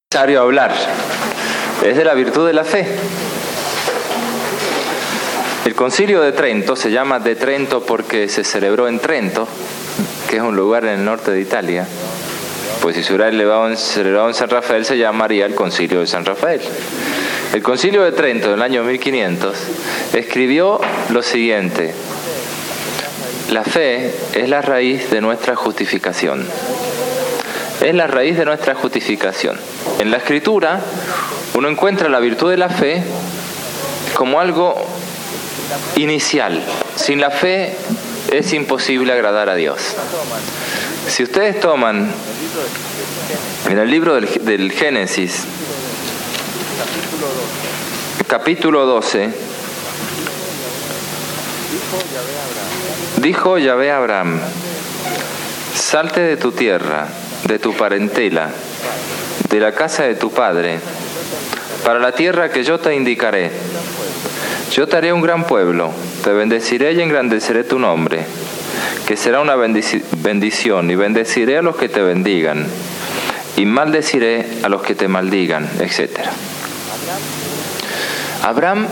Necesario hablar. Es de la virtud de la fe. El Concilio de Trento se llama de Trento porque se celebró en Trento, que es un lugar en el norte de Italia. Pues si se hubiera celebrado en San Rafael, se llamaría el Concilio de San Rafael. El Concilio de Trento, en el año 1500, escribió lo siguiente: la fe es la raíz de nuestra justificación. Es la raíz de nuestra justificación. En la Escritura uno encuentra la virtud de la fe como algo inicial. Sin la fe es imposible agradar a Dios. Si ustedes toman en el libro del Génesis, capítulo 12, dijo Yahvé a Abraham: salte de tu tierra, de tu parentela, de la casa de tu padre, para la tierra que yo te indicaré. Yo te haré un gran pueblo, te bendeciré y engrandeceré tu nombre, que será una bendición, y bendeciré a los que te bendigan, y maldeciré a los que te maldigan, etc. Abraham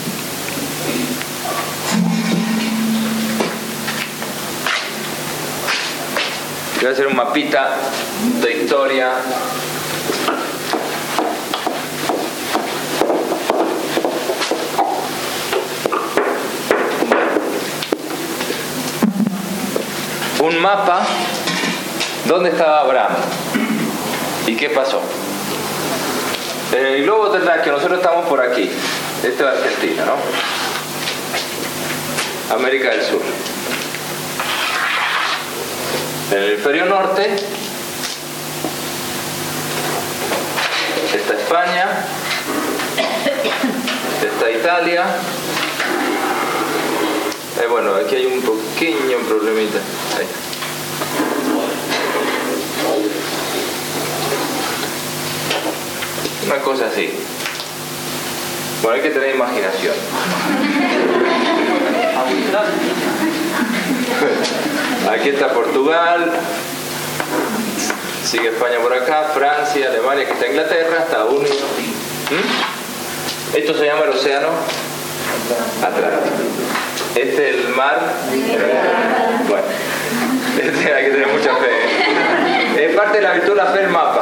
voy a hacer un mapita de historia. Un mapa. ¿Dónde estaba Abraham? ¿Y qué pasó? En el globo terráqueo nosotros estamos por aquí. Esto es Argentina, ¿no? América del Sur. En el hemisferio norte está España, está Italia. Bueno, aquí hay un pequeño problemita. Ahí. Una cosa así. Bueno, hay que tener imaginación. Aquí está Portugal, sigue España por acá, Francia, Alemania, aquí está Inglaterra, Estados Unidos. Esto se llama el océano Atlántico. Este es el mar. Bueno, hay que tener mucha fe. Es parte de la virtud de la fe el mapa.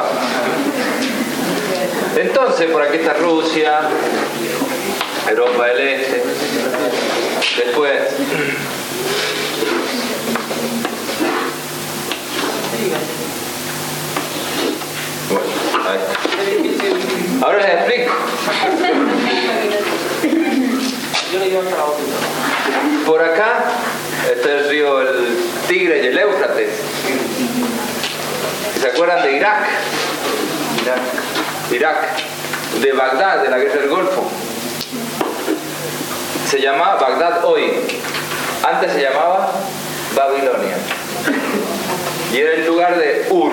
Entonces, por aquí está Rusia, Europa del Este. Después ahora les explico. Por acá está el río el Tigre y el Éufrates. ¿Se acuerdan de Irak? De Bagdad, de la guerra del Golfo. Se llama Bagdad hoy. Antes se llamaba Babilonia. Y era el lugar de Ur.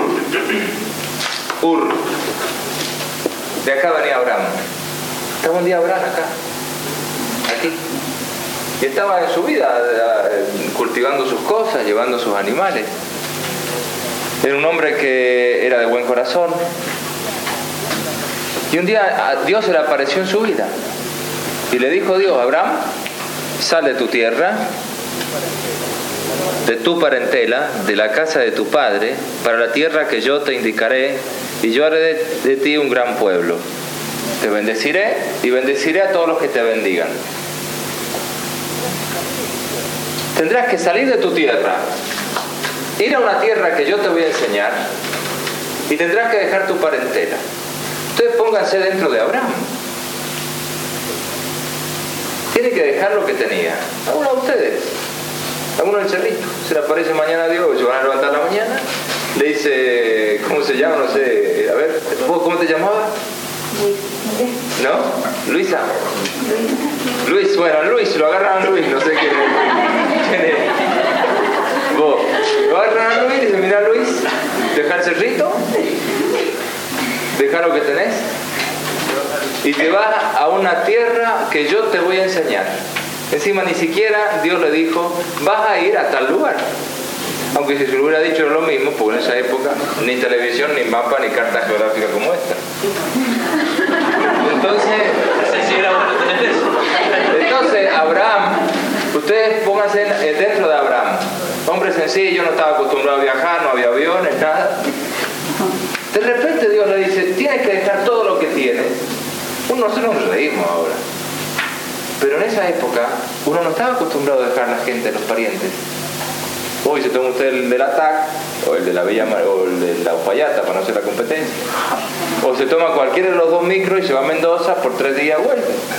De acá venía Abraham. Estaba un día Abraham acá. Aquí. Y estaba en su vida cultivando sus cosas, llevando sus animales. Era un hombre que era de buen corazón. Y un día a Dios se le apareció en su vida. Y le dijo Dios: Abraham, sal de tu tierra, de tu parentela, de la casa de tu padre, para la tierra que yo te indicaré, y yo haré de ti un gran pueblo. Te bendeciré y bendeciré a todos los que te bendigan. Tendrás que salir de tu tierra, ir a una tierra que yo te voy a enseñar, y tendrás que dejar tu parentela. Ustedes pónganse dentro de Abraham. Tiene que dejar lo que tenía. Algunos de ustedes, algunos del cerrito, se le aparece mañana a Dios, se van a levantar la mañana, le dice, ¿cómo se llama? No sé, a ver, ¿cómo te llamabas? ¿No? Luisa. Luis, bueno, Luis, lo agarran a Luis, no sé quién es. Vos, lo agarran a Luis y dicen: mira Luis, deja el cerrito, deja lo que tenés, y te vas a una tierra que yo te voy a enseñar. Encima ni siquiera Dios le dijo: vas a ir a tal lugar. Aunque si se lo hubiera dicho lo mismo, porque en esa época ni televisión, ni mapa, ni carta geográfica como esta. sencillo, no estaba acostumbrado a viajar, no había aviones, nada. De repente Dios le dice, tienes que dejar todo lo que tienes. Nosotros nos reímos ahora. Pero en esa época, uno no estaba acostumbrado a dejar a la gente, a los parientes. Hoy se toma usted el del ATAC, o el de la Bella o el de la Uspallata, para no hacer la competencia. O se toma cualquiera de los dos micros y se va a Mendoza, por 3 días vuelve.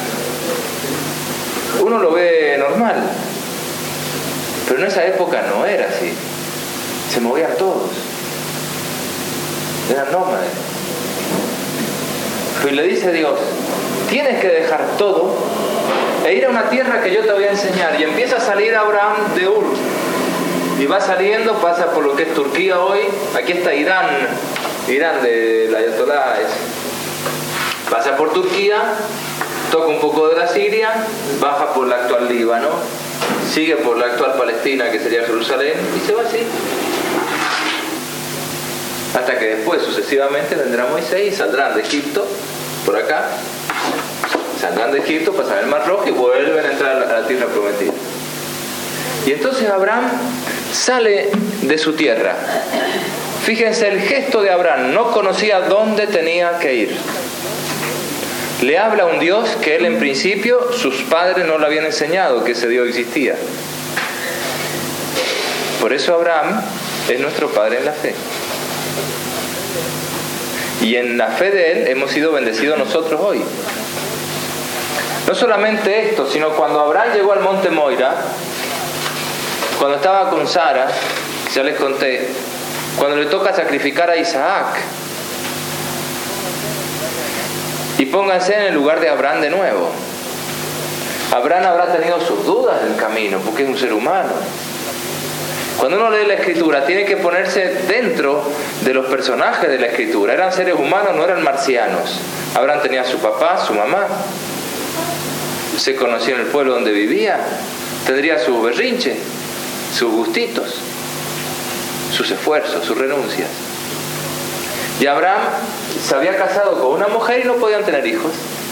Uno lo ve normal. Pero en esa época no era así. Se movían todos. Eran nómades. Y le dice Dios, tienes que dejar todo e ir a una tierra que yo te voy a enseñar. Y empieza a salir Abraham de Ur. Y va saliendo, pasa por lo que es Turquía hoy. Aquí está Irán de la Ayatollah. Pasa por Turquía, toca un poco de la Siria, baja por la actual Líbano, sigue por la actual Palestina, que sería Jerusalén, y se va así. Hasta que después, sucesivamente, vendrá Moisés y saldrán de Egipto, por acá, saldrán de Egipto, pasarán el Mar Rojo y vuelven a entrar a la tierra prometida. Y entonces Abraham sale de su tierra. Fíjense el gesto de Abraham, no conocía dónde tenía que ir. Le habla a un Dios que él en principio, sus padres no le habían enseñado que ese Dios existía. Por eso Abraham es nuestro padre en la fe. Y en la fe de él hemos sido bendecidos nosotros hoy. No solamente esto, sino cuando Abraham llegó al monte Moira, cuando estaba con Sara, ya les conté, cuando le toca sacrificar a Isaac. Y pónganse en el lugar de Abraham de nuevo. Abraham habrá tenido sus dudas del camino, porque es un ser humano. Cuando uno lee la Escritura, tiene que ponerse dentro de los personajes de la Escritura. Eran seres humanos, no eran marcianos. Abraham tenía a su papá, su mamá. Se conocía en el pueblo donde vivía. Tendría sus berrinches, sus gustitos, sus esfuerzos, sus renuncias. Y Abraham se había casado con una mujer y no podían tener hijos.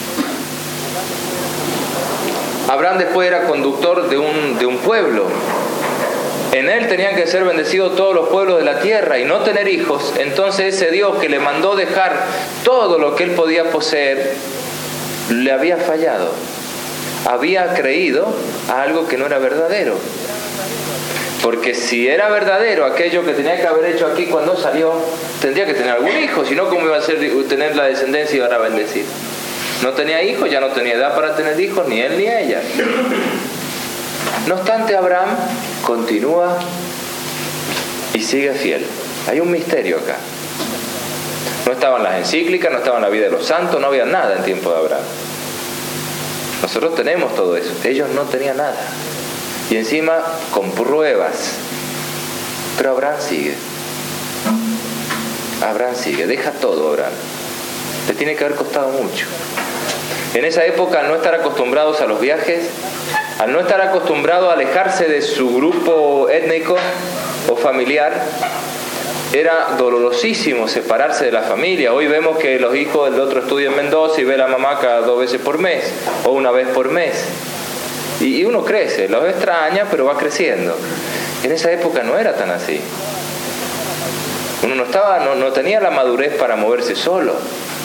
Abraham después era conductor de un pueblo. En él tenían que ser bendecidos todos los pueblos de la tierra y no tener hijos. Entonces ese Dios que le mandó dejar todo lo que él podía poseer, le había fallado. Había creído a algo que no era verdadero. Porque si era verdadero aquello que tenía que haber hecho aquí cuando salió, tendría que tener algún hijo, si no, ¿cómo iba a ser tener la descendencia y iba a bendecir? No tenía hijos, ya no tenía edad para tener hijos, ni él ni ella. No obstante, Abraham continúa y sigue fiel. Hay un misterio acá. No estaban las encíclicas, no estaba en la vida de los santos, no había nada en tiempo de Abraham. Nosotros tenemos todo eso, ellos no tenían nada. Y encima con pruebas. Pero Abraham sigue. Abraham sigue, deja todo Abraham. Le tiene que haber costado mucho. En esa época, al no estar acostumbrados a los viajes, al no estar acostumbrado a alejarse de su grupo étnico o familiar, era dolorosísimo separarse de la familia. Hoy vemos que los hijos del otro estudian en Mendoza y ve a la mamá cada 2 veces por mes o una vez por mes. Y uno crece, lo extraña, pero va creciendo. En esa época no era tan así. Uno no tenía la madurez para moverse solo.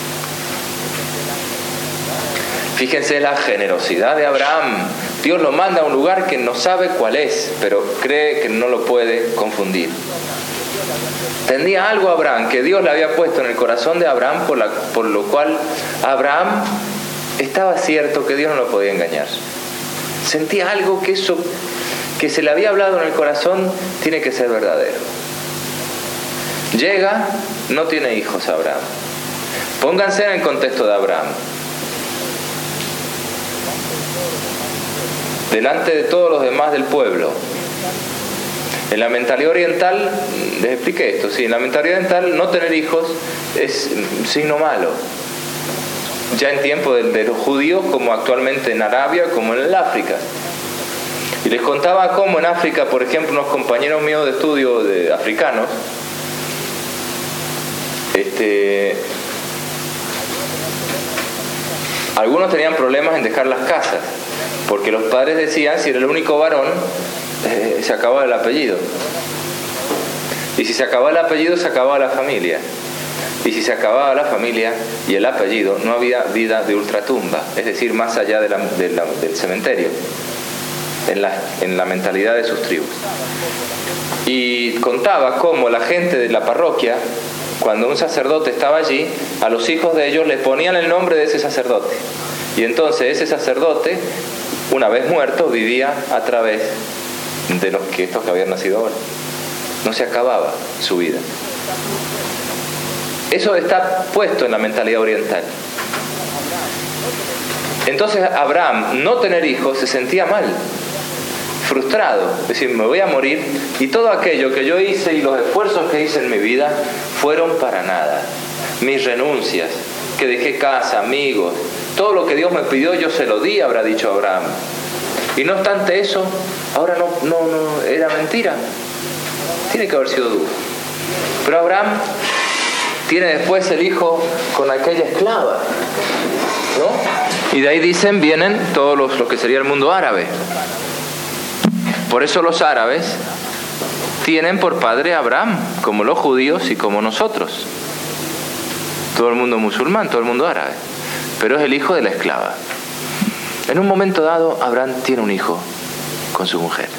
Fíjense la generosidad de Abraham. Dios lo manda a un lugar que no sabe cuál es, pero cree que no lo puede confundir. Tenía algo Abraham que Dios le había puesto en el corazón de Abraham, por lo cual Abraham estaba cierto que Dios no lo podía engañar. Sentía algo que eso que se le había hablado en el corazón tiene que ser verdadero. Llega, no tiene hijos Abraham. Pónganse en el contexto de Abraham. Delante de todos los demás del pueblo. En la mentalidad oriental, les expliqué esto, sí, en la mentalidad oriental no tener hijos es signo malo. Ya en tiempo de los judíos, como actualmente en Arabia, como en el África. Y les contaba cómo en África, por ejemplo, unos compañeros míos de estudio de africanos, algunos tenían problemas en dejar las casas, porque los padres decían, si era el único varón, se acababa el apellido. Y si se acababa el apellido, se acababa la familia. Y si se acababa la familia y el apellido, no había vida de ultratumba, es decir, más allá del cementerio, en la mentalidad de sus tribus. Y contaba cómo la gente de la parroquia, cuando un sacerdote estaba allí, a los hijos de ellos les ponían el nombre de ese sacerdote. Y entonces ese sacerdote, una vez muerto, vivía a través de estos que habían nacido ahora. No se acababa su vida. Eso está puesto en la mentalidad oriental. Entonces Abraham, no tener hijos, se sentía mal, frustrado. Es decir, me voy a morir y todo aquello que yo hice y los esfuerzos que hice en mi vida fueron para nada. Mis renuncias, que dejé casa, amigos, todo lo que Dios me pidió yo se lo di, habrá dicho Abraham. Y no obstante eso, ahora no era mentira. Tiene que haber sido duro. Pero Abraham tiene después el hijo con aquella esclava, ¿no? Y de ahí vienen todos lo que sería el mundo árabe. Por eso los árabes tienen por padre a Abraham, como los judíos y como nosotros. Todo el mundo musulmán, todo el mundo árabe. Pero es el hijo de la esclava. En un momento dado, Abraham tiene un hijo con su mujer.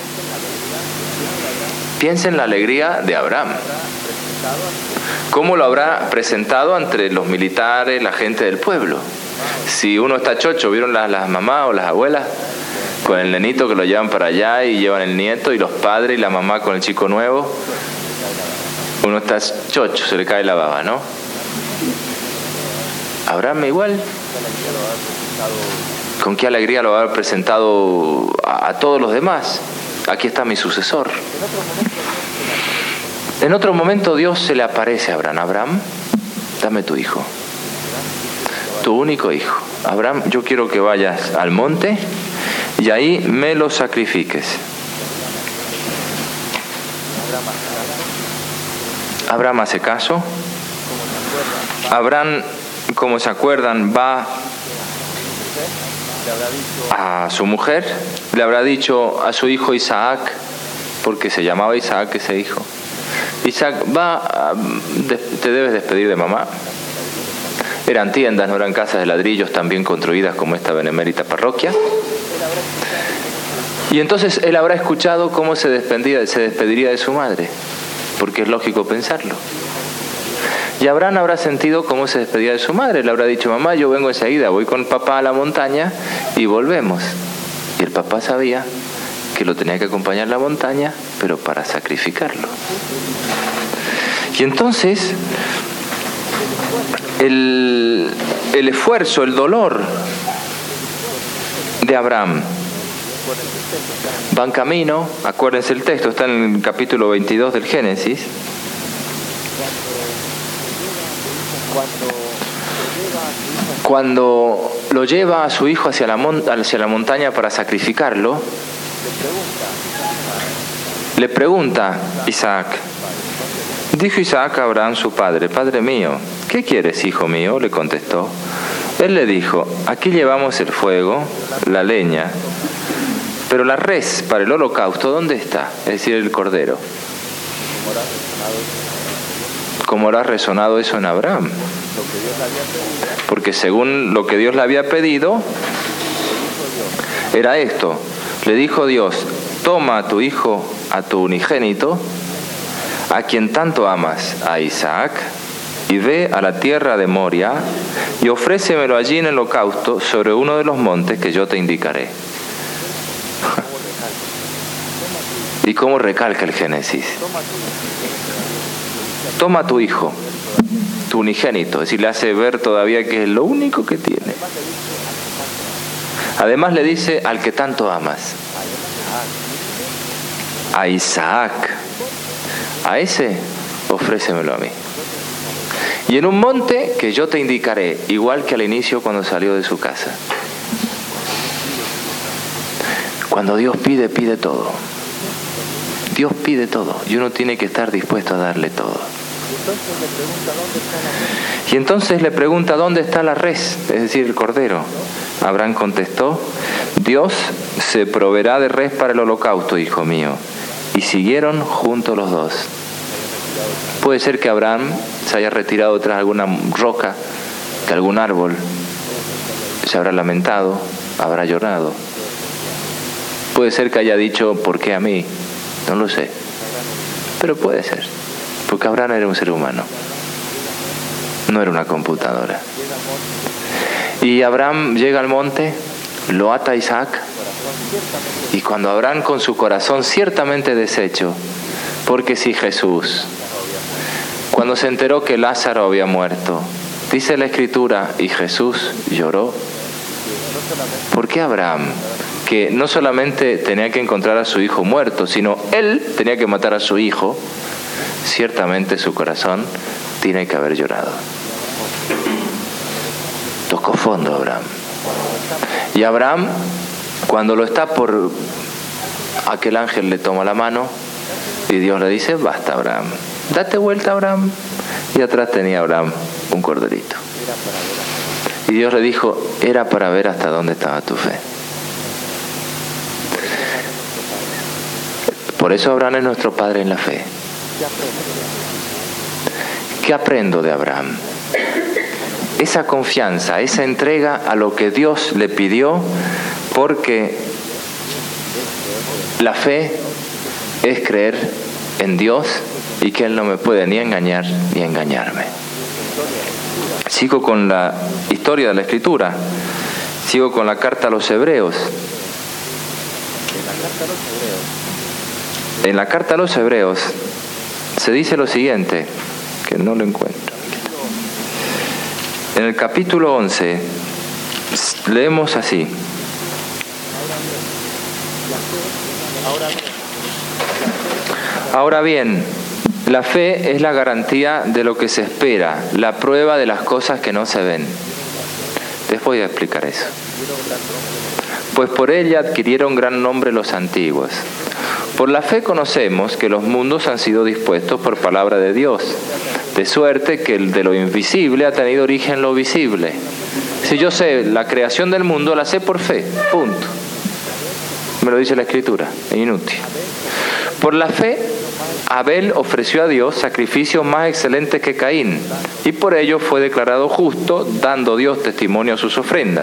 Piensa en la alegría de Abraham. ¿Cómo lo habrá presentado ante los militares, la gente del pueblo? Si uno está chocho, ¿vieron las mamás o las abuelas? Con el nenito que lo llevan para allá y llevan el nieto, y los padres y la mamá con el chico nuevo. Uno está chocho, se le cae la baba, ¿no? Abraham igual. ¿Con qué alegría lo habrá presentado a todos los demás? Aquí está mi sucesor. En otro momento Dios se le aparece a Abraham. Abraham, dame tu hijo, tu único hijo. Abraham, yo quiero que vayas al monte y ahí me lo sacrifiques. Abraham hace caso. Abraham, como se acuerdan, va a su mujer, le habrá dicho a su hijo Isaac, porque se llamaba Isaac ese hijo. Isaac, te debes despedir de mamá. Eran tiendas, no eran casas de ladrillos tan bien construidas como esta benemérita parroquia. Y entonces él habrá escuchado cómo se despediría de su madre, porque es lógico pensarlo. Y Abraham habrá sentido cómo se despedía de su madre. Le habrá dicho, mamá, yo vengo enseguida, voy con papá a la montaña y volvemos. Y el papá sabía que lo tenía que acompañar a la montaña, pero para sacrificarlo. Y entonces, el esfuerzo, el dolor de Abraham va en camino. Acuérdense el texto, está en el capítulo 22 del Génesis. Cuando lo lleva a su hijo hacia la montaña para sacrificarlo, le pregunta Isaac. Dijo Isaac a Abraham su padre, Padre mío, ¿qué quieres, hijo mío? Le contestó. Él le dijo, aquí llevamos el fuego, la leña, pero la res para el holocausto, ¿dónde está? Es decir, el cordero. ¿Cómo habrá resonado eso en Abraham? Porque según lo que Dios le había pedido, era esto. Le dijo Dios, toma a tu hijo, a tu unigénito, a quien tanto amas, a Isaac, y ve a la tierra de Moria, y ofrécemelo allí en el holocausto sobre uno de los montes que yo te indicaré. ¿Y cómo recalca el Génesis? Toma a tu hijo, tu unigénito, es decir, le hace ver todavía que es lo único que tiene. Además le dice, al que tanto amas, a Isaac, a ese ofrécemelo a mí. Y en un monte que yo te indicaré, igual que al inicio cuando salió de su casa. Cuando Dios pide, pide todo. Dios pide todo y uno tiene que estar dispuesto a darle todo. Y entonces le pregunta dónde está la res, es decir, el cordero. Abraham contestó: Dios se proveerá de res para el holocausto, hijo mío. Y siguieron juntos los dos. Puede ser que Abraham se haya retirado tras alguna roca, de algún árbol, se habrá lamentado, habrá llorado. Puede ser que haya dicho: ¿por qué a mí? No lo sé. Pero puede ser, porque Abraham era un ser humano, no era una computadora. Y Abraham llega al monte, lo ata a Isaac, y cuando Abraham, con su corazón ciertamente deshecho, porque si Jesús, cuando se enteró que Lázaro había muerto, dice la Escritura, y Jesús lloró. ¿Por qué Abraham, que no solamente tenía que encontrar a su hijo muerto, sino él tenía que matar a su hijo, ciertamente su corazón tiene que haber llorado? Tocó fondo Abraham. Y Abraham, cuando lo está por... aquel ángel le toma la mano y Dios le dice: basta, Abraham, date vuelta, Abraham. Y atrás tenía Abraham un corderito. Y Dios le dijo: era para ver hasta dónde estaba tu fe. Por eso Abraham es nuestro padre en la fe. ¿Qué aprendo de Abraham? Esa confianza, esa entrega a lo que Dios le pidió, porque la fe es creer en Dios y que Él no me puede ni engañar ni engañarme. Sigo con la historia de la Escritura, sigo con la carta a los Hebreos. En la carta a los Hebreos se dice lo siguiente, que no lo encuentro. En el capítulo 11 leemos así: ahora bien, la fe es la garantía de lo que se espera, la prueba de las cosas que no se ven. Les voy a explicar eso. Pues por ella adquirieron gran nombre los antiguos. Por la fe conocemos que los mundos han sido dispuestos por palabra de Dios, de suerte que el de lo invisible ha tenido origen lo visible. Si yo sé la creación del mundo, la sé por fe, punto. Me lo dice la Escritura, es inútil. Por la fe, Abel ofreció a Dios sacrificios más excelentes que Caín, y por ello fue declarado justo, dando Dios testimonio a sus ofrendas.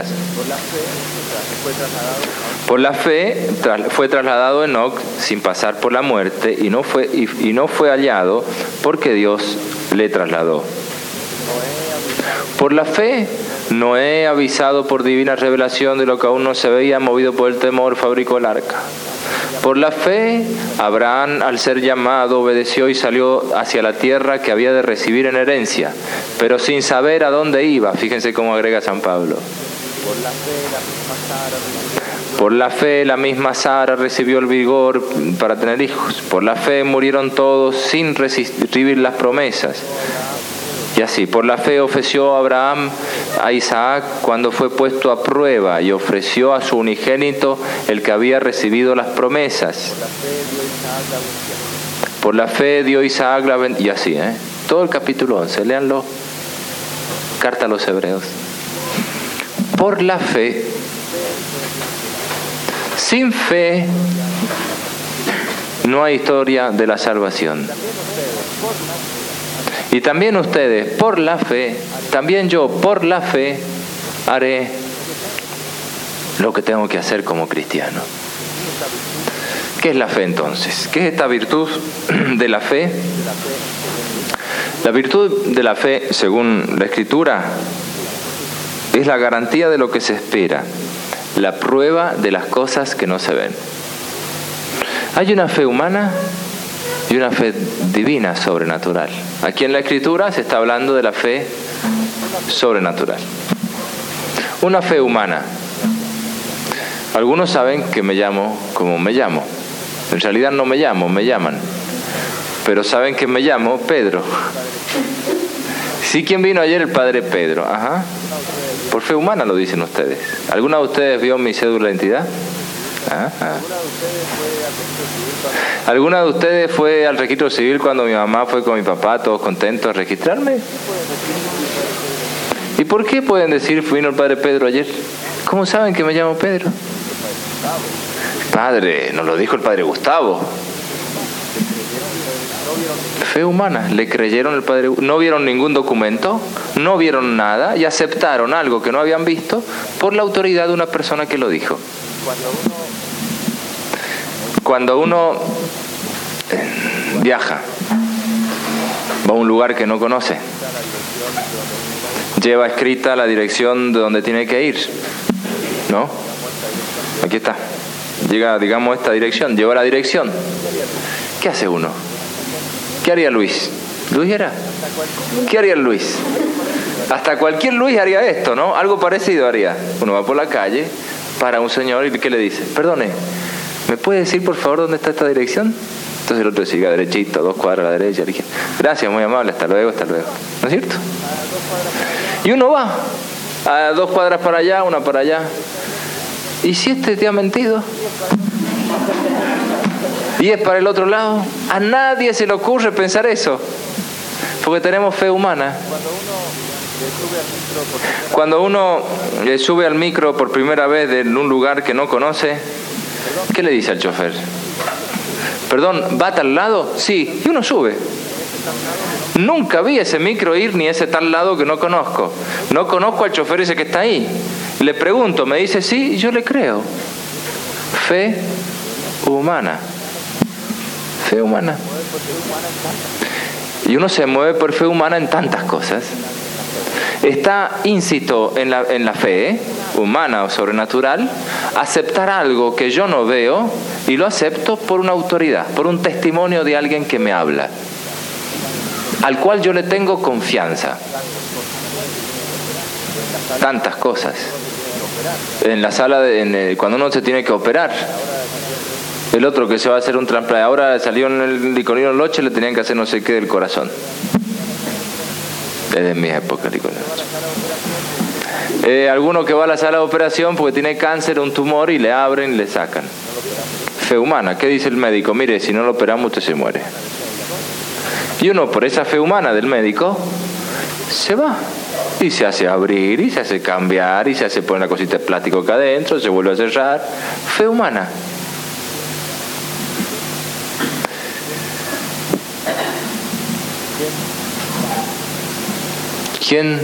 Por la fe fue trasladado Enoc sin pasar por la muerte, y no fue hallado porque Dios le trasladó. Por la fe, Noé, avisado por divina revelación de lo que aún no se veía, movido por el temor, fabricó el arca. Por la fe, Abraham, al ser llamado, obedeció y salió hacia la tierra que había de recibir en herencia, pero sin saber a dónde iba. Fíjense cómo agrega San Pablo. Por la fe, la misma Sara recibió el vigor para tener hijos. Por la fe murieron todos sin recibir las promesas. Y así, por la fe ofreció Abraham a Isaac cuando fue puesto a prueba, y ofreció a su unigénito, el que había recibido las promesas. Por la fe dio Isaac la bendición. Y así, todo el capítulo 11, léanlo. Carta a los Hebreos. Por la fe, sin fe, no hay historia de la salvación. Y también ustedes, por la fe, también yo, por la fe, haré lo que tengo que hacer como cristiano. ¿Qué es la fe entonces? ¿Qué es esta virtud de la fe? La virtud de la fe, según la Escritura, es la garantía de lo que se espera, la prueba de las cosas que no se ven. Hay una fe humana y una fe divina, sobrenatural. Aquí en la Escritura se está hablando de la fe sobrenatural. Una fe humana. Algunos saben que me llamo como me llamo. En realidad no me llamo, me llaman. Pero saben que me llamo Pedro. Sí, ¿quién vino ayer? El padre Pedro. Ajá. Por fe humana lo dicen ustedes. ¿Alguna de ustedes vio mi cédula de identidad? Ajá. ¿Alguna de ustedes fue al registro civil cuando mi mamá fue con mi papá, todos contentos, a registrarme? ¿Y por qué pueden decir vino el padre Pedro ayer? ¿Cómo saben que me llamo Pedro? Padre, nos lo dijo el padre Gustavo. Fe humana, le creyeron al padre, no vieron ningún documento, no vieron nada y aceptaron algo que no habían visto por la autoridad de una persona que lo dijo. Cuando uno viaja, va a un lugar que no conoce, lleva escrita la dirección de donde tiene que ir, ¿no? Aquí está. Llega, digamos, esta dirección, lleva la dirección. ¿Qué hace uno? ¿Qué haría Luis? ¿Luis era? ¿Qué haría Luis? Hasta cualquier Luis haría esto, ¿no? Algo parecido haría. Uno va por la calle, para un señor y ¿qué le dice? Perdone, ¿me puede decir por favor dónde está esta dirección? Entonces el otro sigue derechito, 2 cuadras a la derecha. Gracias, muy amable, hasta luego, hasta luego. ¿No es cierto? Y uno va a 2 cuadras para allá, 1 para allá. ¿Y si este te ha mentido? Y es para el otro lado. A nadie se le ocurre pensar eso, porque tenemos fe humana. Cuando uno sube al micro por primera vez en un lugar que no conoce, ¿qué le dice al chofer? Perdón, ¿va a tal lado? Sí, y uno sube. Nunca vi ese micro ir ni ese tal lado que no conozco. No conozco al chofer ese que está ahí. Le pregunto, me dice sí, y yo le creo. Fe humana. Fe humana. Y uno se mueve por fe humana en tantas cosas. Está íncito en la fe humana o sobrenatural, aceptar algo que yo no veo y lo acepto por una autoridad, por un testimonio de alguien que me habla, al cual yo le tengo confianza. Tantas cosas. En la sala, cuando uno se tiene que operar, el otro que se va a hacer un trasplante, ahora salió en el Liconino Loche, le tenían que hacer no sé qué del corazón. Desde mi época, Liconino Loche. Alguno que va a la sala de operación porque tiene cáncer, un tumor, y le abren y le sacan. Fe humana, ¿qué dice el médico? Mire, si no lo operamos usted se muere. Y uno, por esa fe humana del médico, se va. Y se hace abrir, y se hace cambiar, y se hace poner una cosita de plástico acá adentro, se vuelve a cerrar. Fe humana. ¿Quién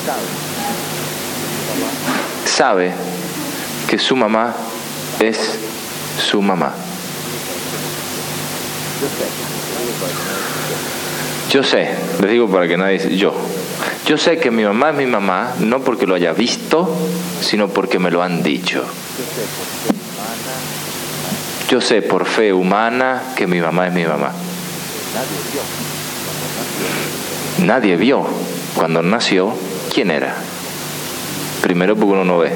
sabe que su mamá es su mamá? Yo sé, les digo para que nadie dice yo sé que mi mamá es mi mamá, no porque lo haya visto, sino porque me lo han dicho. Yo sé por fe humana que mi mamá es mi mamá. Nadie vio cuando nació quién era. Primero porque uno no ve.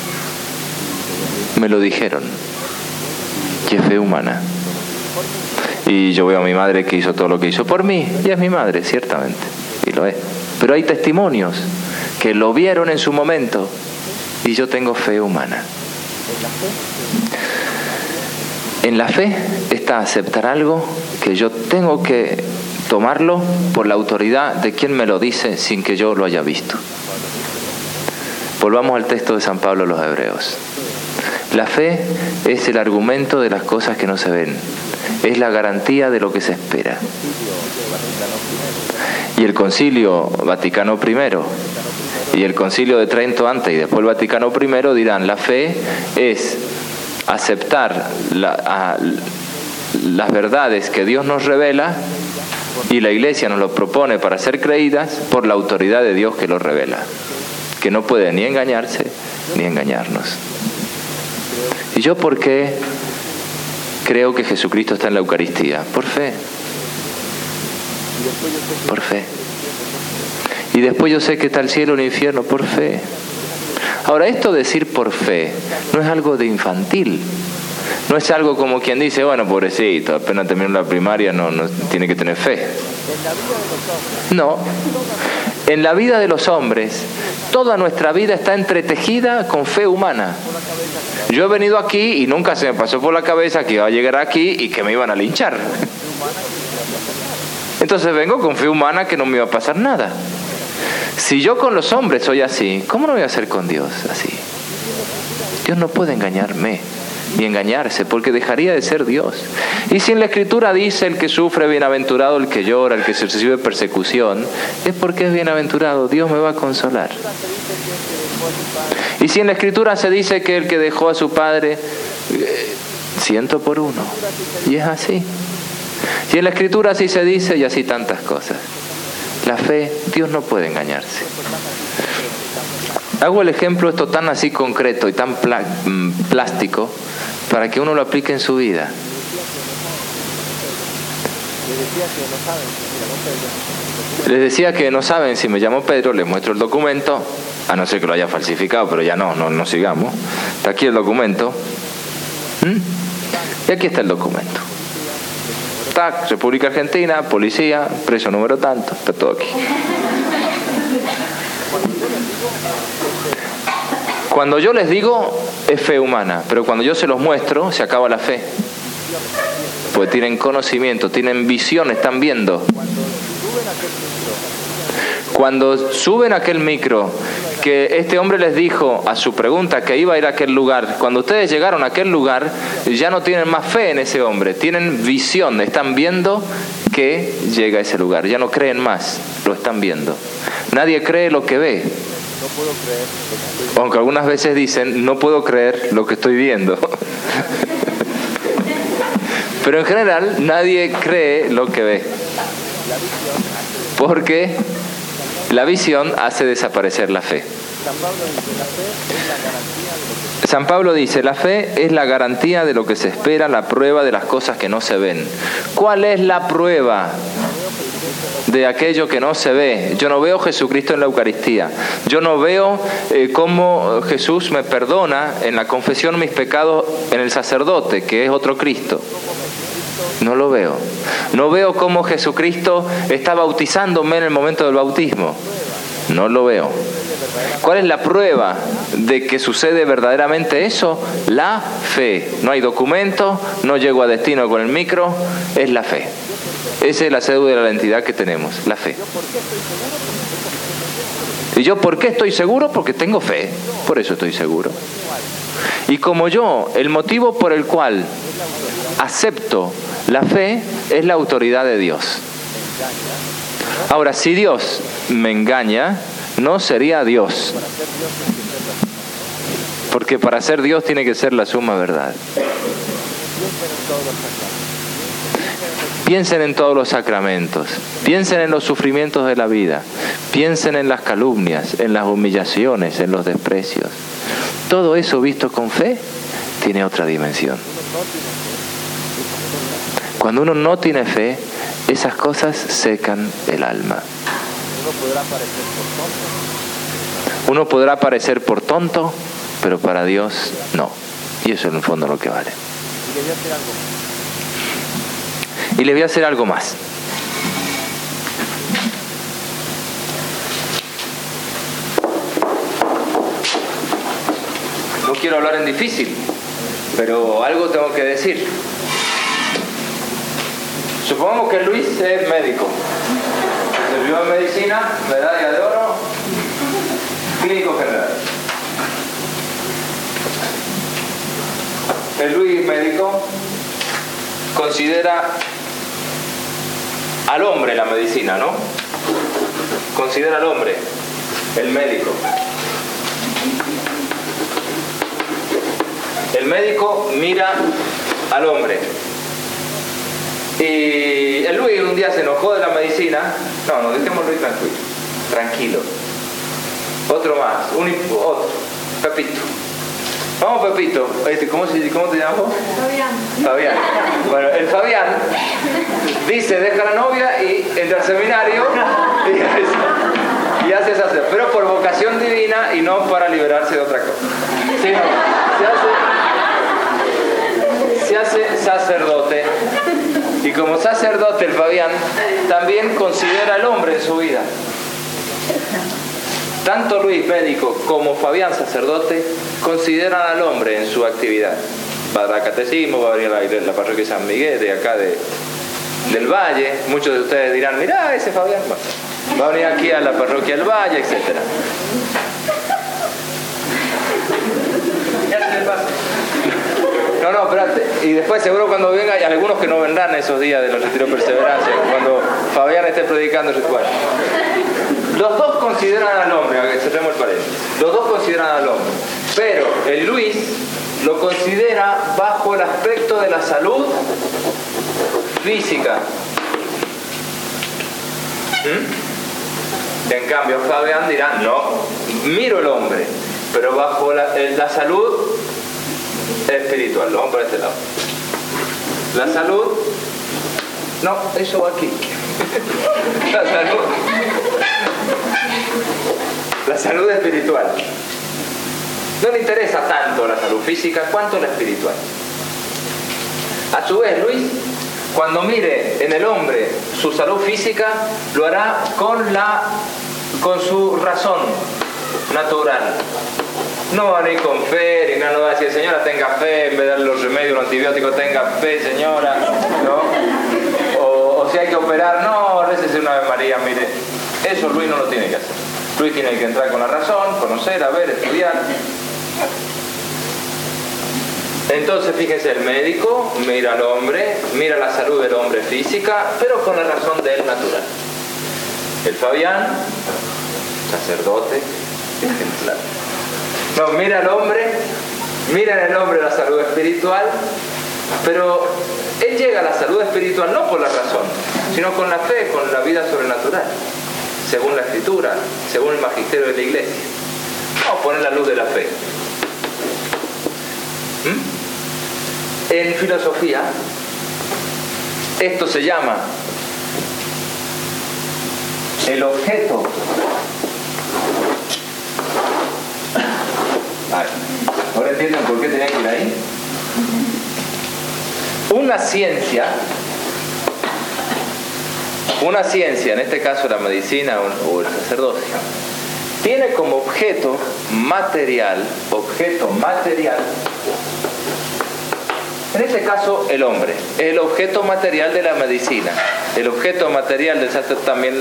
Me lo dijeron. Qué fe humana. Y yo veo a mi madre que hizo todo lo que hizo por mí. Y es mi madre, ciertamente. Y lo es. Pero hay testimonios que lo vieron en su momento. Y yo tengo fe humana. En la fe está aceptar algo que yo tengo que tomarlo por la autoridad de quien me lo dice sin que yo lo haya visto. Volvamos al texto de San Pablo a los Hebreos. La fe es el argumento de las cosas que no se ven. Es la garantía de lo que se espera. Y el Concilio Vaticano I y el Concilio de Trento antes y después el Vaticano I dirán, la fe es aceptar las verdades que Dios nos revela y la Iglesia nos lo propone para ser creídas por la autoridad de Dios que lo revela, que no puede ni engañarse ni engañarnos. ¿Y yo por qué creo que Jesucristo está en la Eucaristía? Por fe. Por fe. Y después yo sé que está el cielo y el infierno por fe. Ahora, esto decir por fe no es algo de infantil. No es algo como quien dice, bueno, pobrecito, apenas terminó la primaria, no tiene que tener fe. No. En la vida de los hombres, toda nuestra vida está entretejida con fe humana. Yo he venido aquí y nunca se me pasó por la cabeza que iba a llegar aquí y que me iban a linchar. Entonces vengo con fe humana que no me iba a pasar nada. Si yo con los hombres soy así, ¿cómo no voy a ser con Dios así? Dios no puede engañarme ni engañarse, porque dejaría de ser Dios. Y si en la Escritura dice el que sufre, bienaventurado el que llora, el que se recibe persecución, es porque es bienaventurado, Dios me va a consolar. Y si en la Escritura se dice que el que dejó a su padre, 100 por 1, y es así. Y en la Escritura así se dice, y así tantas cosas. La fe, Dios no puede engañarse. Hago el ejemplo esto tan así concreto y tan plástico para que uno lo aplique en su vida. Les decía que no saben si me llamo Pedro, les muestro el documento, a no ser que lo haya falsificado, pero ya no sigamos. Está aquí el documento. Y aquí está el documento. TAC, República Argentina, policía, preso número tanto, está todo aquí. Cuando yo les digo, es fe humana, pero cuando yo se los muestro, se acaba la fe. Porque tienen conocimiento, tienen visión, están viendo. Cuando suben a aquel micro, que este hombre les dijo a su pregunta que iba a ir a aquel lugar, cuando ustedes llegaron a aquel lugar, ya no tienen más fe en ese hombre, tienen visión, están viendo que llega a ese lugar, ya no creen más, lo están viendo. Nadie cree lo que ve. No puedo creer lo que estoy viendo. Aunque algunas veces dicen, no puedo creer lo que estoy viendo. Pero en general, nadie cree lo que ve. Porque la visión hace desaparecer la fe. San Pablo dice, la fe es la garantía de lo que se espera, la prueba de las cosas que no se ven. ¿Cuál es la prueba de aquello que no se ve? Yo no veo a Jesucristo en la Eucaristía. Yo no veo cómo Jesús me perdona en la confesión mis pecados en el sacerdote, que es otro Cristo. No lo veo. No veo cómo Jesucristo está bautizándome en el momento del bautismo. No lo veo. ¿Cuál es la prueba de que sucede verdaderamente eso? La fe. No hay documento, no llego a destino con el micro, es la fe. Esa es la cédula de la identidad que tenemos, la fe. ¿Y yo por qué estoy seguro? Porque tengo fe, por eso estoy seguro. Y como yo, el motivo por el cual acepto la fe es la autoridad de Dios. Ahora, si Dios me engaña, no sería Dios. Porque para ser Dios tiene que ser la suma verdad. Piensen en todos los sacramentos, piensen en los sufrimientos de la vida, piensen en las calumnias, en las humillaciones, en los desprecios. Todo eso visto con fe tiene otra dimensión. Cuando uno no tiene fe, esas cosas secan el alma. Uno podrá parecer por tonto, pero para Dios no. Y eso en el fondo es lo que vale. Y les voy a hacer algo más. No quiero hablar en difícil, pero algo tengo que decir. Supongamos que Luis es médico. Estudió en medicina, medalla de oro, clínico general. El Luis médico considera al hombre la medicina, ¿no? Considera al hombre, el médico. El médico mira al hombre. Y el Luis un día se enojó de la medicina. No, dejemos Luis tranquilo. Otro más, otro, Pepito. Vamos, Pepito. ¿Cómo te llamas? Fabián. Bueno, el Fabián dice, deja la novia y entra al seminario y hace esa, pero por vocación divina y no para liberarse de otra cosa. Sí, no, se hace sacerdote. Y como sacerdote el Fabián también considera al hombre en su vida. Tanto Luis médico como Fabián sacerdote consideran al hombre en su actividad. Va a dar catecismo, va a venir a la parroquia de San Miguel, de acá del Valle. Muchos de ustedes dirán, mirá ese Fabián. Bueno, va a venir aquí a la parroquia del Valle, etc. No, espérate. Y después seguro cuando venga, hay algunos que no vendrán esos días de los retiros de perseverancia, cuando Fabián esté predicando el ritual. Los dos consideran al hombre, cerremos el paréntesis. Los dos consideran al hombre. Pero el Luis lo considera bajo el aspecto de la salud física. En cambio, Fabián dirá, no, miro el hombre, pero bajo la salud espiritual. Lo vamos por este lado. La salud, no, eso va aquí. La salud espiritual. No le interesa tanto la salud física cuanto la espiritual. A su vez, Luis, cuando mire en el hombre su salud física, lo hará con su razón natural. No va a ir con fe, ni no va a decir, señora, tenga fe, en vez de darle los remedios, los antibióticos, tenga fe, señora, ¿no? O si hay que operar, no, récese una Ave María, mire. Eso Luis no lo tiene que hacer. Luis tiene que entrar con la razón, conocer, a ver, estudiar. Entonces, fíjense, el médico mira al hombre, mira la salud del hombre física, pero con la razón de él natural. El Fabián, sacerdote, ejemplar. No, mira al hombre, mira en el hombre la salud espiritual, pero él llega a la salud espiritual no por la razón, sino con la fe, con la vida sobrenatural, según la Escritura, según el magisterio de la Iglesia. Vamos a poner la luz de la fe. En filosofía, esto se llama el objeto. ¿Ahora entienden por qué tenía que ir ahí? Una ciencia, en este caso la medicina o el sacerdocio, tiene como objeto material, en este caso el hombre, el objeto material de la medicina, el objeto material del sacerdocio también.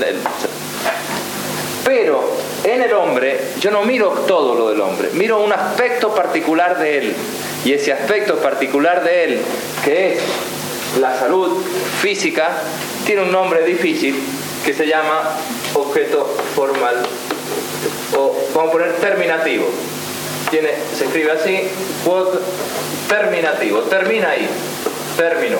Pero en el hombre yo no miro todo lo del hombre, miro un aspecto particular de él. Y ese aspecto particular de él, que es la salud física, tiene un nombre difícil que se llama objeto formal, o vamos a poner terminativo. Se escribe así, terminativo, termina ahí, término.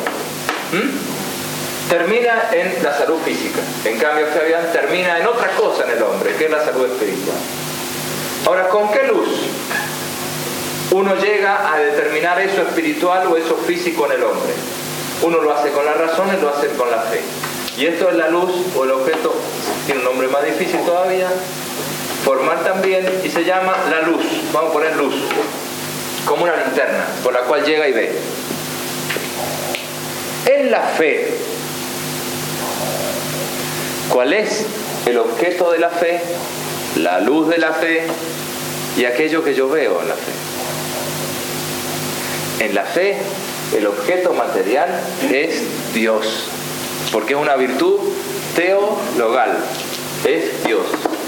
Termina en la salud física. En cambio, Fabián termina en otra cosa en el hombre, que es la salud espiritual. Ahora, ¿con qué luz uno llega a determinar eso espiritual o eso físico en el hombre? Uno lo hace con la razón y lo hace con la fe. Y esto es la luz o el objeto, tiene un nombre más difícil todavía, formal también, y se llama la luz. Vamos a poner luz, como una linterna por la cual llega y ve. En la fe, ¿cuál es el objeto de la fe? La luz de la fe y aquello que yo veo en la fe. En la fe, el objeto material es Dios, porque es una virtud teologal, es Dios.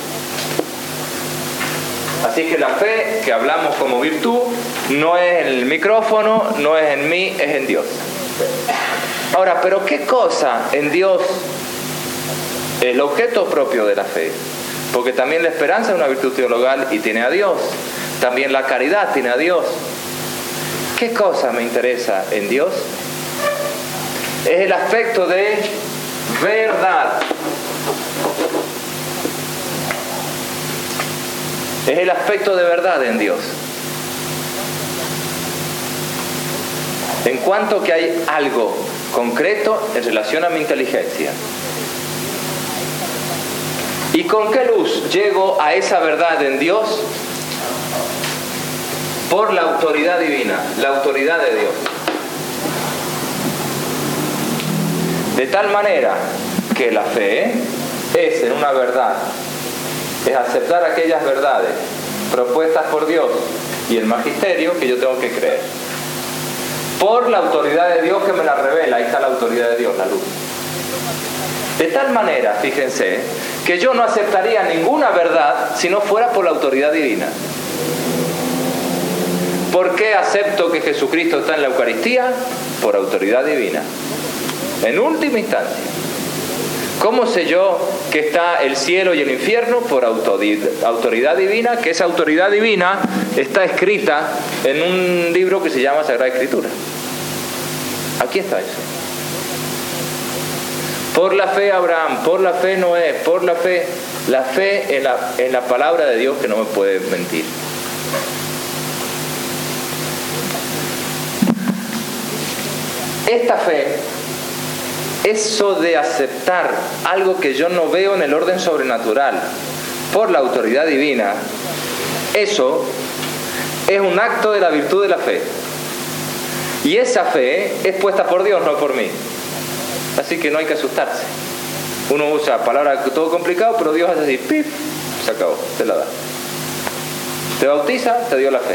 Así que la fe que hablamos como virtud no es en el micrófono, no es en mí, es en Dios. Ahora, ¿pero qué cosa en Dios es el objeto propio de la fe? Porque también la esperanza es una virtud teologal y tiene a Dios. También la caridad tiene a Dios. ¿Qué cosa me interesa en Dios? Es el aspecto de verdad. Es el aspecto de verdad en Dios. En cuanto que hay algo concreto en relación a mi inteligencia. ¿Y con qué luz llego a esa verdad en Dios? Por la autoridad divina, la autoridad de Dios. De tal manera que la fe es en una verdad, es aceptar aquellas verdades propuestas por Dios y el magisterio que yo tengo que creer. Por la autoridad de Dios que me la revela, ahí está la autoridad de Dios, la luz. De tal manera, fíjense, que yo no aceptaría ninguna verdad si no fuera por la autoridad divina. ¿Por qué acepto que Jesucristo está en la Eucaristía? Por autoridad divina. En última instancia. ¿Cómo sé yo que está el cielo y el infierno? Por autoridad divina, que esa autoridad divina está escrita en un libro que se llama Sagrada Escritura. Aquí está eso. Por la fe Abraham, por la fe Noé, por la fe en la palabra de Dios que no me puede mentir. Esta fe, eso de aceptar algo que yo no veo en el orden sobrenatural por la autoridad divina, eso es un acto de la virtud de la fe. Y esa fe es puesta por Dios, no por mí. Así que no hay que asustarse. Uno usa palabras todo complicado, pero Dios hace así, ¡pip!, se acabó, te la da. Te bautiza, te dio la fe.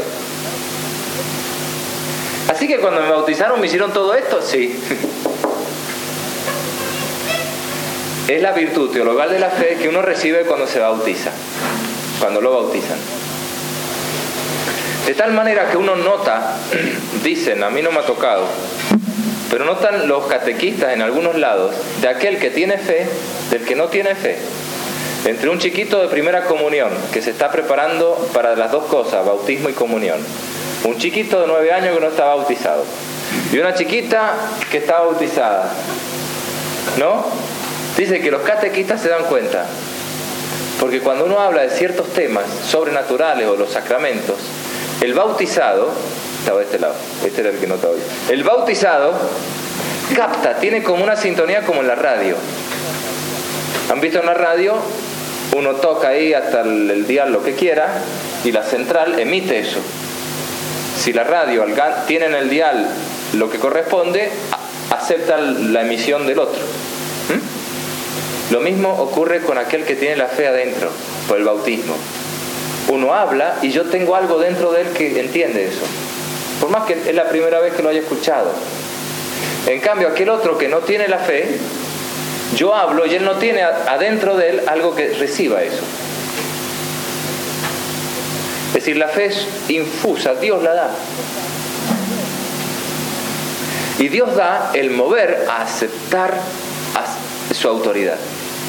Así que cuando me bautizaron, ¿me hicieron todo esto? Sí. Es la virtud teologal de la fe que uno recibe cuando se bautiza, cuando lo bautizan. De tal manera que uno nota, dicen, a mí no me ha tocado, pero notan los catequistas en algunos lados, de aquel que tiene fe, del que no tiene fe. Entre un chiquito de primera comunión, que se está preparando para las dos cosas, bautismo y comunión. Un chiquito de 9 años que no está bautizado. Y una chiquita que está bautizada. ¿No? Dice que los catequistas se dan cuenta. Porque cuando uno habla de ciertos temas sobrenaturales o los sacramentos, el bautizado, estaba de este lado, este era el que no estaba hoy. El bautizado capta, tiene como una sintonía como en la radio. ¿Han visto en la radio? Uno toca ahí hasta el dial lo que quiera y la central emite eso. Si la radio tiene en el dial lo que corresponde, acepta la emisión del otro. Lo mismo ocurre con aquel que tiene la fe adentro, por el bautismo. Uno habla y yo tengo algo dentro de él que entiende eso. Por más que es la primera vez que lo haya escuchado. En cambio, aquel otro que no tiene la fe, yo hablo y él no tiene adentro de él algo que reciba eso. Es decir, la fe es infusa, Dios la da. Y Dios da el mover a aceptar su autoridad.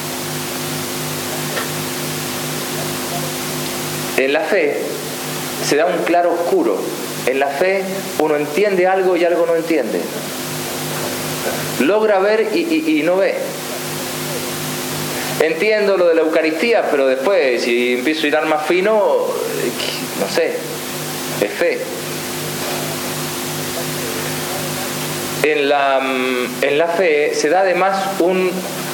En la fe se da un claro oscuro. En la fe uno entiende algo y algo no entiende. Logra ver y no ve. Entiendo lo de la Eucaristía, pero después, si empiezo a hilar más fino, no sé, es fe. En la fe se da además un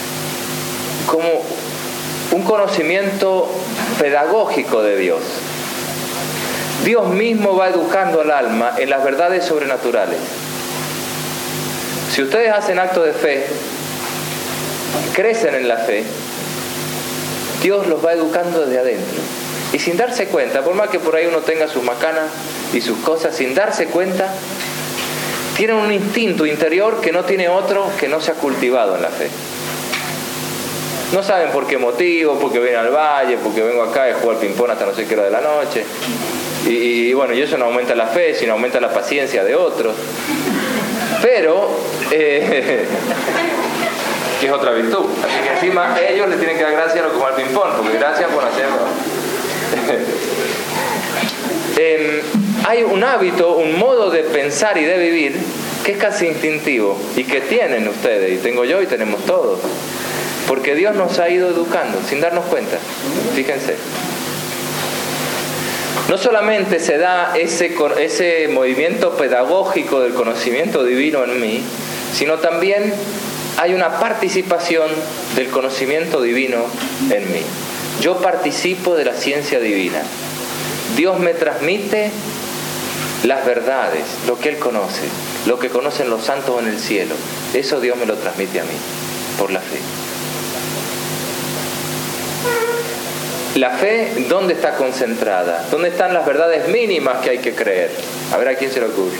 conocimiento pedagógico de Dios. Dios mismo va educando al alma en las verdades sobrenaturales. Si ustedes hacen actos de fe, crecen en la fe, Dios los va educando desde adentro. Y sin darse cuenta, por más que por ahí uno tenga sus macanas y sus cosas, sin darse cuenta, tienen un instinto interior que no tiene otro que no se ha cultivado en la fe. No saben por qué motivo, porque vienen al valle, porque vengo acá y juego al ping-pong hasta no sé qué hora de la noche. Y bueno, y eso no aumenta la fe, sino aumenta la paciencia de otros. Pero, que es otra virtud. Así que encima ellos le tienen que dar gracias a lo que juega al ping-pong, porque gracias por hacerlo. Hay un hábito, un modo de pensar y de vivir que es casi instintivo y que tienen ustedes, y tengo yo y tenemos todos. Porque Dios nos ha ido educando sin darnos cuenta. Fíjense. No solamente se da ese movimiento pedagógico del conocimiento divino en mí, sino también hay una participación del conocimiento divino en mí. Yo participo de la ciencia divina. Dios me transmite las verdades, lo que Él conoce, lo que conocen los santos en el cielo. Eso Dios me lo transmite a mí, por la fe. La fe, ¿dónde está concentrada? ¿Dónde están las verdades mínimas que hay que creer? A ver a quién se le ocurre.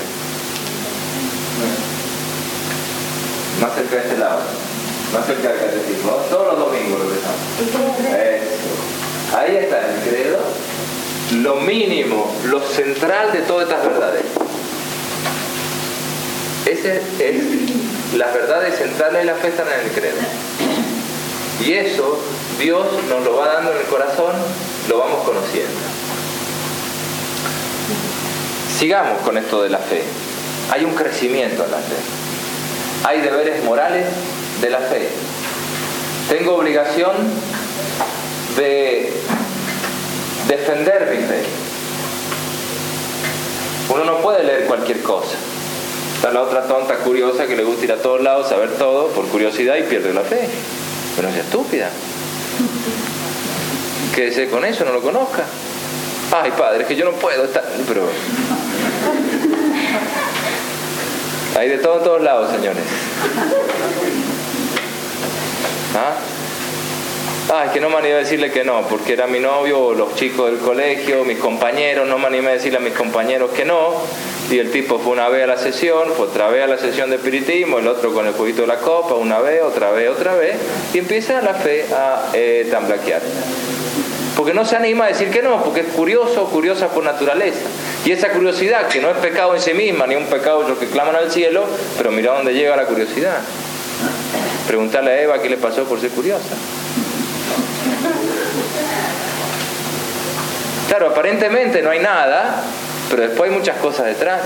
Más cerca de este lado. Más cerca del catecismo. Todos los domingos lo rezamos. Eso. Ahí está el credo. lo mínimo, lo central de todas estas verdades. Las verdades centrales de la fe están en el credo. Y eso Dios nos lo va dando en el corazón, lo vamos conociendo. Sigamos con esto de la fe. Hay un crecimiento en la fe. Hay deberes morales de la fe. Tengo obligación de defender mi fe. Uno no puede leer cualquier cosa. Está la otra tonta curiosa que le gusta ir a todos lados, saber todo por curiosidad y pierde la fe. Pero no es estúpida. Quédese con eso, no lo conozca. Ay, padre, es que yo no puedo estar... Pero... hay de todo en todos lados, señores. Es que no me animé a decirle que no, porque era mi novio, o los chicos del colegio, mis compañeros, no me animé a decirle a mis compañeros que no, y el tipo fue una vez a la sesión, fue otra vez a la sesión de espiritismo, el otro con el jueguito de la copa, una vez, otra vez, y empieza la fe a tamblaquear. Porque no se anima a decir que no, porque es curioso o curiosa por naturaleza. Y esa curiosidad, que no es pecado en sí misma, ni un pecado los que claman al cielo, pero mira dónde llega la curiosidad. Preguntarle a Eva qué le pasó por ser curiosa. Claro, aparentemente no hay nada, pero después hay muchas cosas detrás.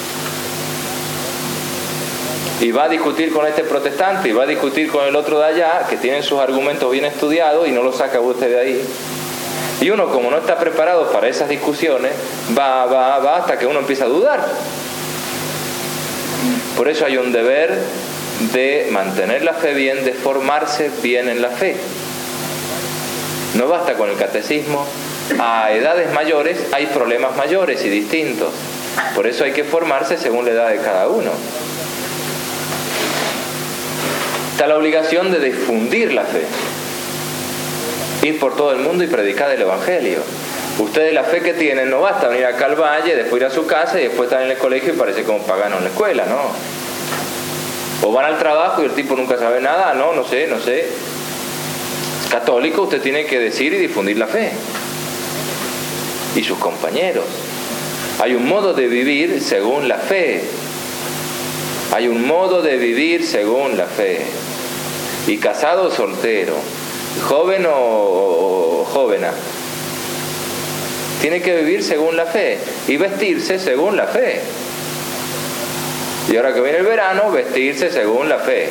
Y va a discutir con este protestante, y va a discutir con el otro de allá, que tienen sus argumentos bien estudiados y no los saca usted de ahí. Y uno, como no está preparado para esas discusiones, va hasta que uno empieza a dudar. Por eso hay un deber de mantener la fe bien, de formarse bien en la fe. No basta con el catecismo. A edades mayores hay problemas mayores y distintos. Por eso hay que formarse según la edad de cada uno. Está la obligación de difundir la fe. Ir por todo el mundo y predicar el Evangelio. Ustedes la fe que tienen no basta venir acá al valle, después ir a su casa y después estar en el colegio y parece como pagano en la escuela, ¿no? O van al trabajo y el tipo nunca sabe nada, no sé. Católico, usted tiene que decir y difundir la fe. Y sus compañeros. Hay un modo de vivir según la fe. Hay un modo de vivir según la fe. Y casado o soltero, joven o jóvena, tiene que vivir según la fe y vestirse según la fe. Y ahora que viene el verano, vestirse según la fe,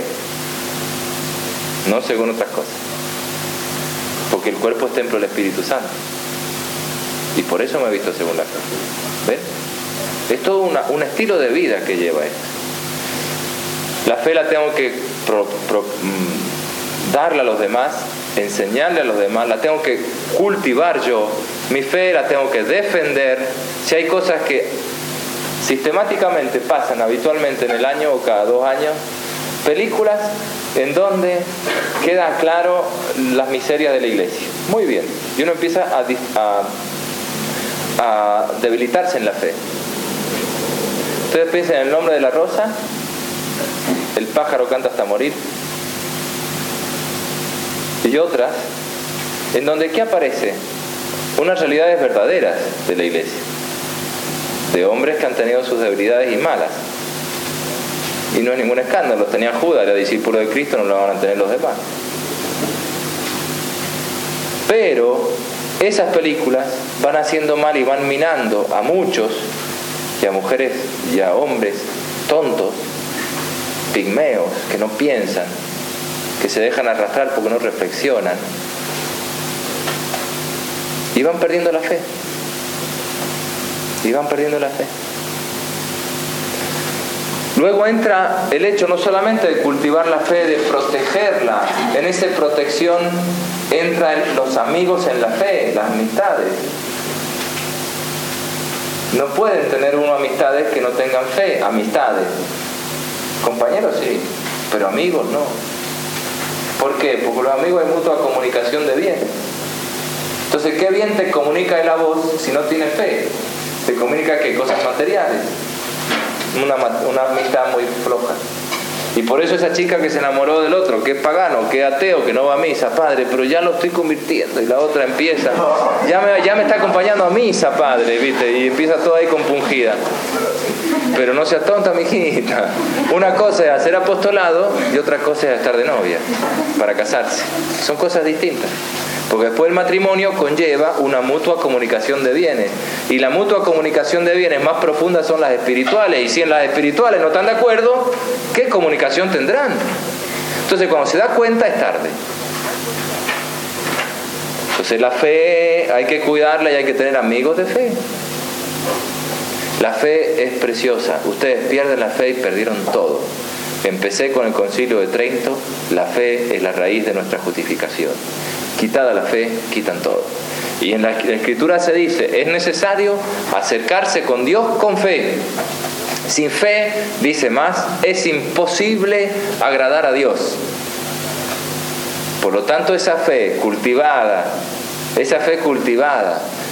no según otras cosas, porque el cuerpo es templo del Espíritu Santo, y por eso me he visto según la fe. ¿Ven? Es todo un estilo de vida que lleva esto. La fe la tengo que darle a los demás, enseñarle a los demás, la tengo que cultivar yo. Mi fe la tengo que defender. Si hay cosas que sistemáticamente pasan habitualmente en el año o cada 2 años, películas en donde queda claro las miserias de la iglesia. Muy bien. Y uno empieza a debilitarse en la fe. Ustedes piensan en El nombre de la rosa, el pájaro canta hasta morir, y otras en donde ¿qué aparece? Unas realidades verdaderas de la iglesia, de hombres que han tenido sus debilidades y malas, y no es ningún escándalo. Tenían Judas, era discípulo de Cristo, no lo van a tener los demás. Pero esas películas van haciendo mal y van minando a muchos, y a mujeres y a hombres tontos, pigmeos, que no piensan, que se dejan arrastrar porque no reflexionan, y van perdiendo la fe. Luego entra el hecho no solamente de cultivar la fe, de protegerla. En esa protección entran los amigos en la fe, las amistades. No pueden tener uno amistades que no tengan fe. Amistades, compañeros sí, pero amigos no. ¿Por qué? Porque los amigos hay mutua comunicación de bien. Entonces, ¿qué bien te comunica él a vos si no tienes fe? Te comunica que cosas materiales. Una amistad muy floja. Y por eso esa chica que se enamoró del otro, que es pagano, que es ateo, que no va a misa, padre, pero ya lo estoy convirtiendo. Y la otra empieza, ya me está acompañando a misa, padre, ¿viste? Y empieza toda ahí compungida. Pero no seas tonta, mijita. Una cosa es hacer apostolado y otra cosa es estar de novia para casarse. Son cosas distintas. Porque después el matrimonio conlleva una mutua comunicación de bienes. Y la mutua comunicación de bienes más profunda son las espirituales. Y si en las espirituales no están de acuerdo, ¿qué comunicación tendrán? Entonces cuando se da cuenta es tarde. Entonces la fe hay que cuidarla y hay que tener amigos de fe. La fe es preciosa. Ustedes pierden la fe y perdieron todo. Empecé con el Concilio de Trento. La fe es la raíz de nuestra justificación. Quitada la fe, quitan todo. Y en la Escritura se dice, es necesario acercarse con Dios con fe. Sin fe, dice más, es imposible agradar a Dios. Por lo tanto, esa fe cultivada